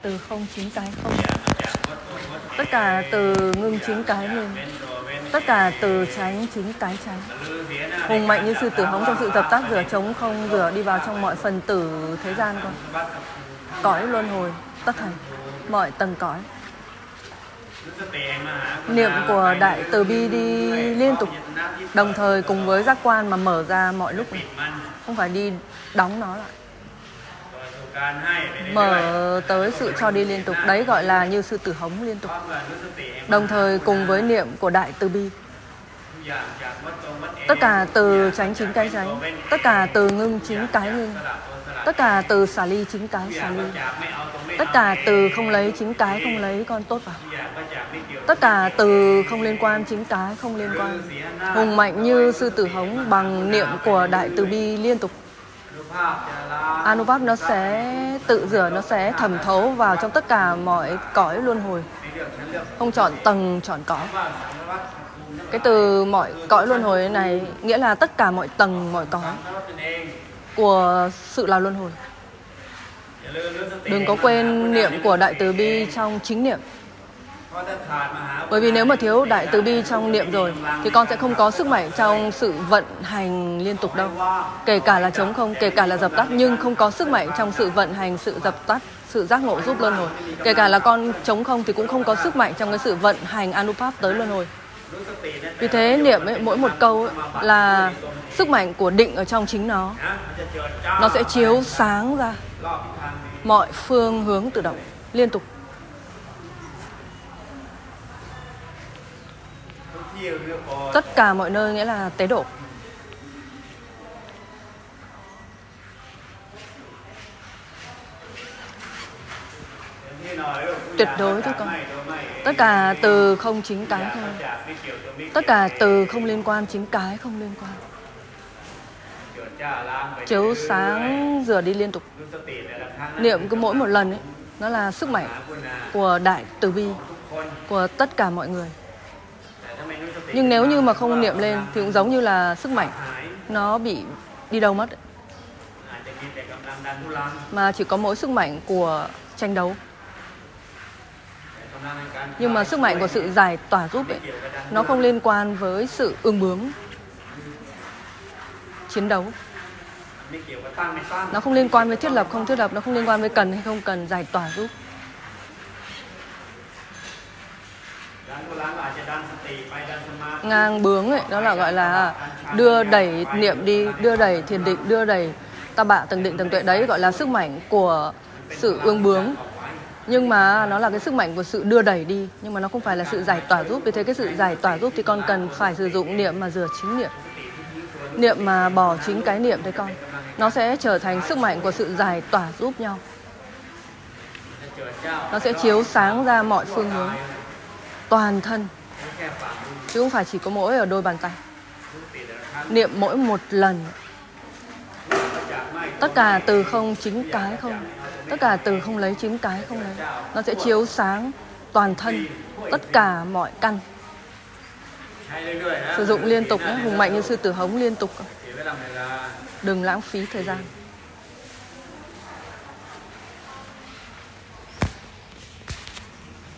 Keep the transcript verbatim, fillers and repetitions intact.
từ không chính cái không. Tất cả từ ngưng chính cái ngưng. Tất cả từ tránh chính cái tránh. Hùng mạnh như sư tử hống trong sự dập tắt, rửa trống không rửa đi vào trong mọi phần tử thế gian con. Cõi luân hồi tất thành mọi tầng cõi. Niệm của đại từ bi đi liên tục, đồng thời cùng với giác quan mà mở ra mọi lúc, không phải đi đóng nó lại. Mở tới sự cho đi liên tục, đấy gọi là như sư tử hống liên tục. Đồng thời cùng với niệm của đại từ bi. Tất cả từ tránh chính cái tránh, tất cả từ ngưng chính cái ngưng, tất cả từ xả ly chính cái xả ly, tất cả từ không lấy chính cái không lấy con tốt vào, tất cả từ không liên quan chính cái không liên quan. Hùng mạnh như sư tử hống bằng niệm của đại từ bi liên tục. Anubhav nó sẽ tự rửa, nó sẽ thẩm thấu vào trong tất cả mọi cõi luân hồi, không chọn tầng chọn cõi. Cái từ mọi cõi luân hồi này nghĩa là tất cả mọi tầng mọi cõi của sự là luân hồi. Đừng có quên niệm của đại từ bi trong chính niệm. Bởi vì nếu mà thiếu đại từ bi trong niệm rồi thì con sẽ không có sức mạnh trong sự vận hành liên tục đâu. Kể cả là trống không, kể cả là dập tắt, nhưng không có sức mạnh trong sự vận hành, sự dập tắt, sự giác ngộ giúp luân hồi. Kể cả là con trống không thì cũng không có sức mạnh trong cái sự vận hành Anubhav tới luân hồi. Vì thế niệm ấy, mỗi một câu ấy, là sức mạnh của định ở trong chính nó. Nó sẽ chiếu sáng ra mọi phương hướng tự động liên tục. Tất cả mọi nơi nghĩa là tế độ. Tuyệt đối thôi con. Tất cả từ không chính cái không. Tất cả từ không liên quan chính cái không liên quan. Chiếu sáng rửa đi liên tục. Niệm cứ mỗi một lần ấy, nó là sức mạnh của đại từ bi của tất cả mọi người. Nhưng nếu như mà không niệm lên thì cũng giống như là sức mạnh nó bị đi đâu mất ấy. Mà chỉ có mỗi sức mạnh của tranh đấu. Nhưng mà sức mạnh của sự giải tỏa giúp ấy, nó không liên quan với sự ương bướng chiến đấu. Nó không liên quan với thiết lập không thiết lập, nó không liên quan với cần hay không cần, giải tỏa giúp. Ngang bướng ấy, đó là gọi là đưa đẩy niệm đi, đưa đẩy thiền định, đưa đẩy ta bạ tầng định tầng tuệ, đấy gọi là sức mạnh của sự ương bướng. Nhưng mà nó là cái sức mạnh của sự đưa đẩy đi, nhưng mà nó không phải là sự giải tỏa giúp. Vì thế cái sự giải tỏa giúp thì con cần phải sử dụng niệm mà rửa chính niệm, niệm mà bỏ chính cái niệm đấy con. Nó sẽ trở thành sức mạnh của sự giải tỏa giúp nhau. Nó sẽ chiếu sáng ra mọi phương hướng, toàn thân, chứ không phải chỉ có mỗi ở đôi bàn tay. Niệm mỗi một lần. Tất cả từ không chính cái không, tất cả từ không lấy chính cái không lấy. Nó sẽ chiếu sáng toàn thân, tất cả mọi căn. Sử dụng liên tục, hùng mạnh như sư tử hống liên tục. Đừng lãng phí thời gian.